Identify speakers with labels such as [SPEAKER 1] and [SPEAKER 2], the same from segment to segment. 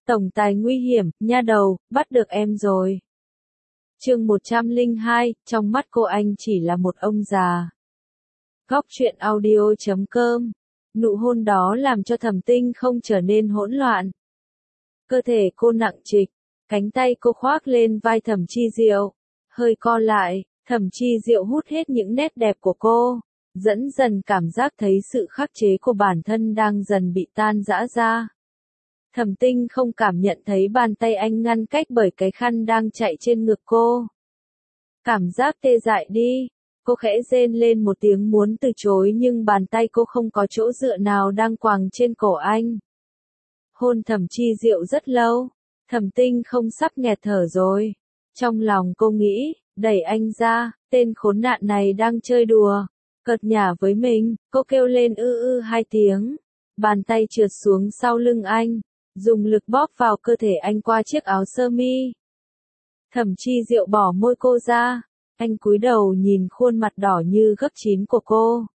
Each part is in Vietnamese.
[SPEAKER 1] Tổng tài nguy hiểm, nha đầu, bắt được em rồi. Chương 102, trong mắt cô anh chỉ là một ông già. Góc truyện audio.com. Nụ hôn đó làm cho Thẩm Tinh không trở nên hỗn loạn. Cơ thể cô nặng trịch, cánh tay cô khoác lên vai Thẩm Chi Diệu, hơi co lại, Thẩm Chi Diệu hút hết những nét đẹp của cô, dần dần cảm giác thấy sự khắc chế của bản thân đang dần bị tan rã ra. Thẩm Tinh không cảm nhận thấy bàn tay anh ngăn cách bởi cái khăn đang chạy trên ngực cô. Cảm giác tê dại đi, cô khẽ rên lên một tiếng muốn từ chối nhưng bàn tay cô không có chỗ dựa nào đang quàng trên cổ anh. Hôn Thẩm Chi Diệu rất lâu, Thẩm Tinh không sắp nghẹt thở rồi. Trong lòng cô nghĩ, đẩy anh ra, tên khốn nạn này đang chơi đùa, cợt nhả với mình, cô kêu lên hai tiếng. Bàn tay trượt xuống sau lưng anh, dùng lực bóp vào cơ thể anh qua chiếc áo sơ mi. Thẩm Chi Diệu bỏ môi cô ra, anh cúi đầu nhìn khuôn mặt đỏ như gấc chín của cô.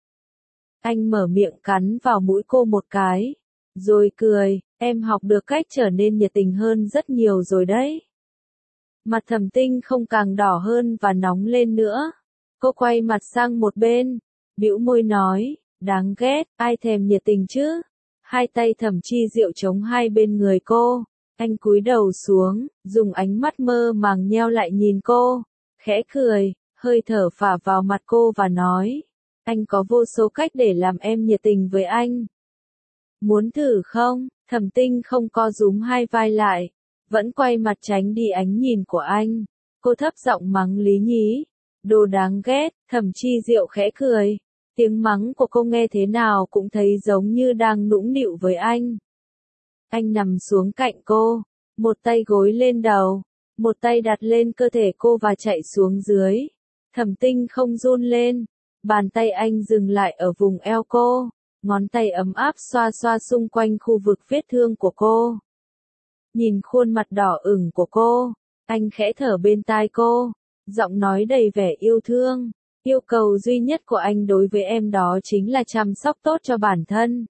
[SPEAKER 1] Anh mở miệng cắn vào mũi cô một cái, rồi cười, em học được cách trở nên nhiệt tình hơn rất nhiều rồi đấy. Mặt Thẩm Tinh không càng đỏ hơn và nóng lên nữa. Cô quay mặt sang một bên, bĩu môi nói, đáng ghét, ai thèm nhiệt tình chứ. Hai tay Thẩm Chi Diệu chống hai bên người cô, anh cúi đầu xuống, dùng ánh mắt mơ màng nheo lại nhìn cô, khẽ cười, hơi thở phả vào mặt cô và nói, anh có vô số cách để làm em nhiệt tình với anh. Muốn thử không? Thẩm Tinh không co rúm hai vai lại, vẫn quay mặt tránh đi ánh nhìn của anh. Cô thấp giọng mắng Lý Nhí, đồ đáng ghét. Thẩm Chi Diệu khẽ cười. Tiếng mắng của cô nghe thế nào cũng thấy giống như đang nũng nịu với anh. Anh nằm xuống cạnh cô, một tay gối lên đầu, một tay đặt lên cơ thể cô và chạy xuống dưới. Thẩm Tinh không run lên, bàn tay anh dừng lại ở vùng eo cô, ngón tay ấm áp xoa xoa xung quanh khu vực vết thương của cô. Nhìn khuôn mặt đỏ ửng của cô, anh khẽ thở bên tai cô, giọng nói đầy vẻ yêu thương. Yêu cầu duy nhất của anh đối với em đó chính là chăm sóc tốt cho bản thân.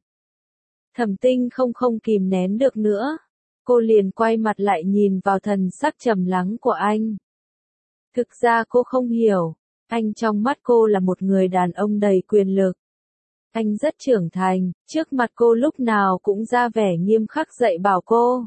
[SPEAKER 1] Thẩm Tinh không kìm nén được nữa. Cô liền quay mặt lại nhìn vào thần sắc trầm lắng của anh. Thực ra cô không hiểu, anh trong mắt cô là một người đàn ông đầy quyền lực. Anh rất trưởng thành, trước mặt cô lúc nào cũng ra vẻ nghiêm khắc dạy bảo cô.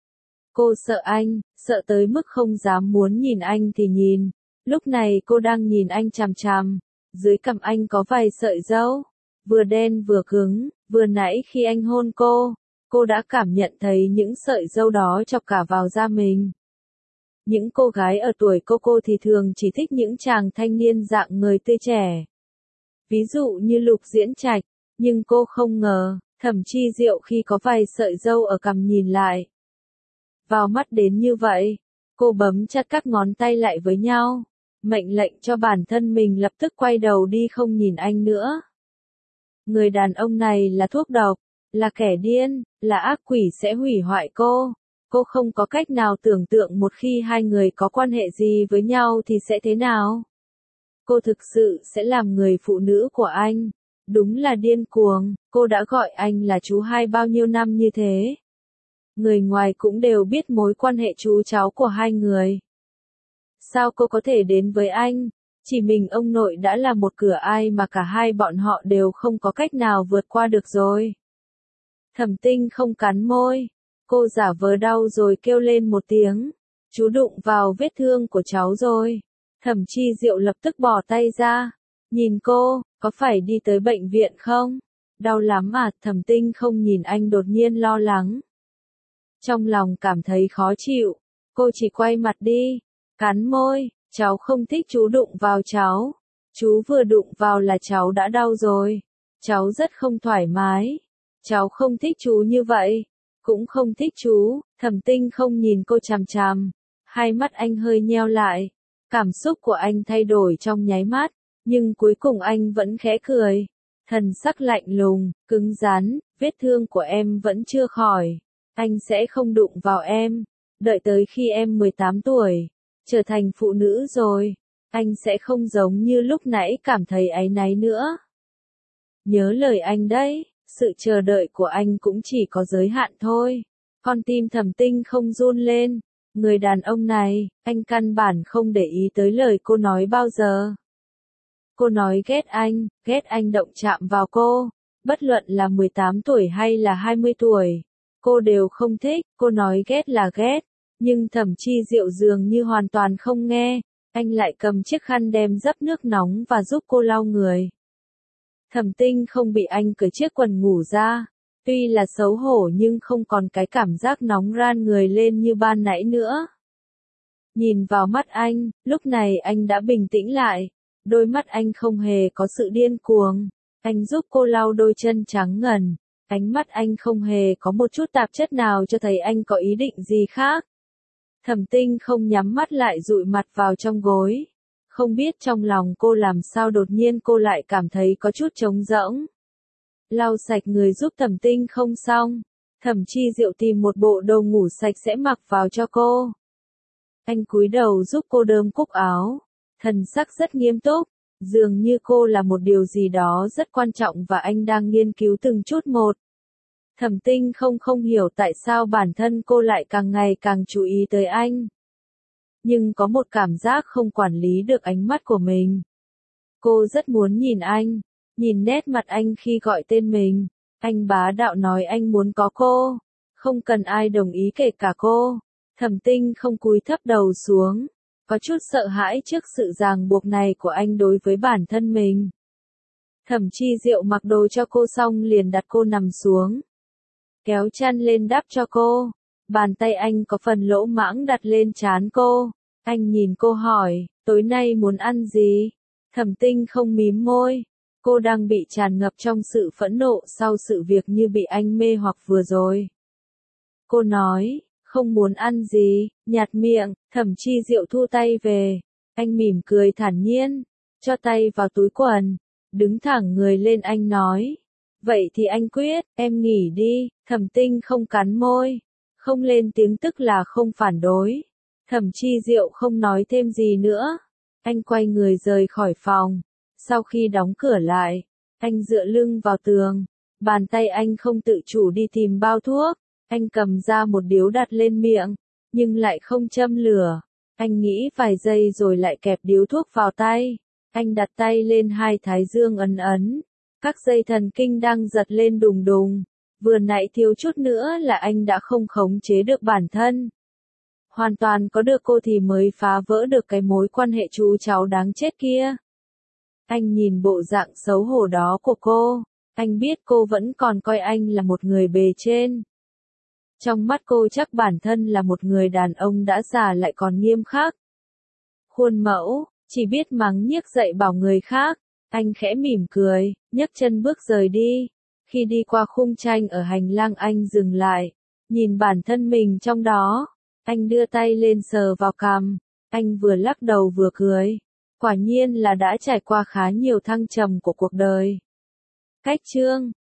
[SPEAKER 1] Cô sợ anh, sợ tới mức không dám muốn nhìn anh thì nhìn. Lúc này cô đang nhìn anh chằm chằm, dưới cằm anh có vài sợi râu, vừa đen vừa cứng, vừa nãy khi anh hôn cô đã cảm nhận thấy những sợi râu đó chọc cả vào da mình. Những cô gái ở tuổi cô thì thường chỉ thích những chàng thanh niên dạng người tươi trẻ. Ví dụ như Lục Diễn Trạch, nhưng cô không ngờ, Thẩm Chi Diệu khi có vài sợi râu ở cằm nhìn lại. Vào mắt đến như vậy, cô bấm chặt các ngón tay lại với nhau. Mệnh lệnh cho bản thân mình lập tức quay đầu đi không nhìn anh nữa. Người đàn ông này là thuốc độc, là kẻ điên, là ác quỷ sẽ hủy hoại cô. Cô không có cách nào tưởng tượng một khi hai người có quan hệ gì với nhau thì sẽ thế nào. Cô thực sự sẽ làm người phụ nữ của anh. Đúng là điên cuồng, cô đã gọi anh là chú hai bao nhiêu năm như thế. Người ngoài cũng đều biết mối quan hệ chú cháu của hai người. Sao cô có thể đến với anh? Chỉ mình ông nội đã là một cửa ai mà cả hai bọn họ đều không có cách nào vượt qua được rồi. Thẩm Tinh không cắn môi. Cô giả vờ đau rồi kêu lên một tiếng. Chú đụng vào vết thương của cháu rồi. Thẩm Chi Diệu lập tức bỏ tay ra. Nhìn cô, có phải đi tới bệnh viện không? Đau lắm à? Thẩm Tinh không nhìn anh đột nhiên lo lắng. Trong lòng cảm thấy khó chịu. Cô chỉ quay mặt đi. Cắn môi, cháu không thích chú đụng vào cháu. Chú vừa đụng vào là cháu đã đau rồi. Cháu rất không thoải mái. Cháu không thích chú như vậy. Cũng không thích chú. Thẩm Tinh không nhìn cô chằm chằm. Hai mắt anh hơi nheo lại. Cảm xúc của anh thay đổi trong nháy mắt. Nhưng cuối cùng anh vẫn khẽ cười. Thần sắc lạnh lùng, cứng rắn. Vết thương của em vẫn chưa khỏi. Anh sẽ không đụng vào em. Đợi tới khi em 18 tuổi. Trở thành phụ nữ rồi, anh sẽ không giống như lúc nãy cảm thấy áy náy nữa. Nhớ lời anh đấy, sự chờ đợi của anh cũng chỉ có giới hạn thôi. Con tim Thẩm Tinh không run lên. Người đàn ông này, anh căn bản không để ý tới lời cô nói bao giờ. Cô nói ghét anh động chạm vào cô. Bất luận là 18 tuổi hay là 20 tuổi. Cô đều không thích, cô nói ghét là ghét. Nhưng Thẩm Chi Diệu dường như hoàn toàn không nghe. Anh lại cầm chiếc khăn đem dấp nước nóng và giúp cô lau người. Thẩm Tinh không bị anh cởi chiếc quần ngủ ra. Tuy là xấu hổ nhưng không còn cái cảm giác nóng ran người lên như ban nãy nữa. Nhìn vào mắt anh, lúc này anh đã bình tĩnh lại. Đôi mắt anh không hề có sự điên cuồng. Anh giúp cô lau đôi chân trắng ngần. Ánh mắt anh không hề có một chút tạp chất nào cho thấy anh có ý định gì khác. Thẩm Tinh không nhắm mắt lại dụi mặt vào trong gối. Không biết trong lòng cô làm sao đột nhiên cô lại cảm thấy có chút trống rỗng. Lau sạch người giúp Thẩm Tinh không xong. Thẩm Chi Diệu tìm một bộ đồ ngủ sạch sẽ mặc vào cho cô. Anh cúi đầu giúp cô đơm cúc áo. Thần sắc rất nghiêm túc. Dường như cô là một điều gì đó rất quan trọng và anh đang nghiên cứu từng chút một. Thẩm Tinh không hiểu tại sao bản thân cô lại càng ngày càng chú ý tới anh. Nhưng có một cảm giác không quản lý được ánh mắt của mình. Cô rất muốn nhìn anh, nhìn nét mặt anh khi gọi tên mình. Anh bá đạo nói anh muốn có cô, không cần ai đồng ý kể cả cô. Thẩm Tinh không cúi thấp đầu xuống, có chút sợ hãi trước sự ràng buộc này của anh đối với bản thân mình. Thẩm Chi Diệu mặc đồ cho cô xong liền đặt cô nằm xuống. Kéo chăn lên đắp cho cô. Bàn tay anh có phần lỗ mãng đặt lên trán cô. Anh nhìn cô hỏi, tối nay muốn ăn gì? Thẩm Tinh không mím môi. Cô đang bị tràn ngập trong sự phẫn nộ sau sự việc như bị anh mê hoặc vừa rồi. Cô nói, không muốn ăn gì, nhạt miệng. Thẩm Chi Diệu thu tay về. Anh mỉm cười thản nhiên, cho tay vào túi quần, đứng thẳng người lên anh nói. Vậy thì anh quyết, em nghỉ đi. Thẩm Tinh không cắn môi, không lên tiếng tức là không phản đối. Thẩm Chi Diệu không nói thêm gì nữa. Anh quay người rời khỏi phòng. Sau khi đóng cửa lại, anh dựa lưng vào tường. Bàn tay anh không tự chủ đi tìm bao thuốc. Anh cầm ra một điếu đặt lên miệng, nhưng lại không châm lửa. Anh nghĩ vài giây rồi lại kẹp điếu thuốc vào tay. Anh đặt tay lên hai thái dương ấn ấn. Các dây thần kinh đang giật lên đùng đùng. Vừa nãy thiếu chút nữa là anh đã không khống chế được bản thân. Hoàn toàn có được cô thì mới phá vỡ được cái mối quan hệ chú cháu đáng chết kia. Anh nhìn bộ dạng xấu hổ đó của cô. Anh biết cô vẫn còn coi anh là một người bề trên. Trong mắt cô chắc bản thân là một người đàn ông đã già lại còn nghiêm khắc. Khuôn mẫu, chỉ biết mắng nhiếc dạy bảo người khác. Anh khẽ mỉm cười, nhấc chân bước rời đi. Khi đi qua khung tranh ở hành lang anh dừng lại, nhìn bản thân mình trong đó. Anh đưa tay lên sờ vào cằm. Anh vừa lắc đầu vừa cười. Quả nhiên là đã trải qua khá nhiều thăng trầm của cuộc đời. Cách chương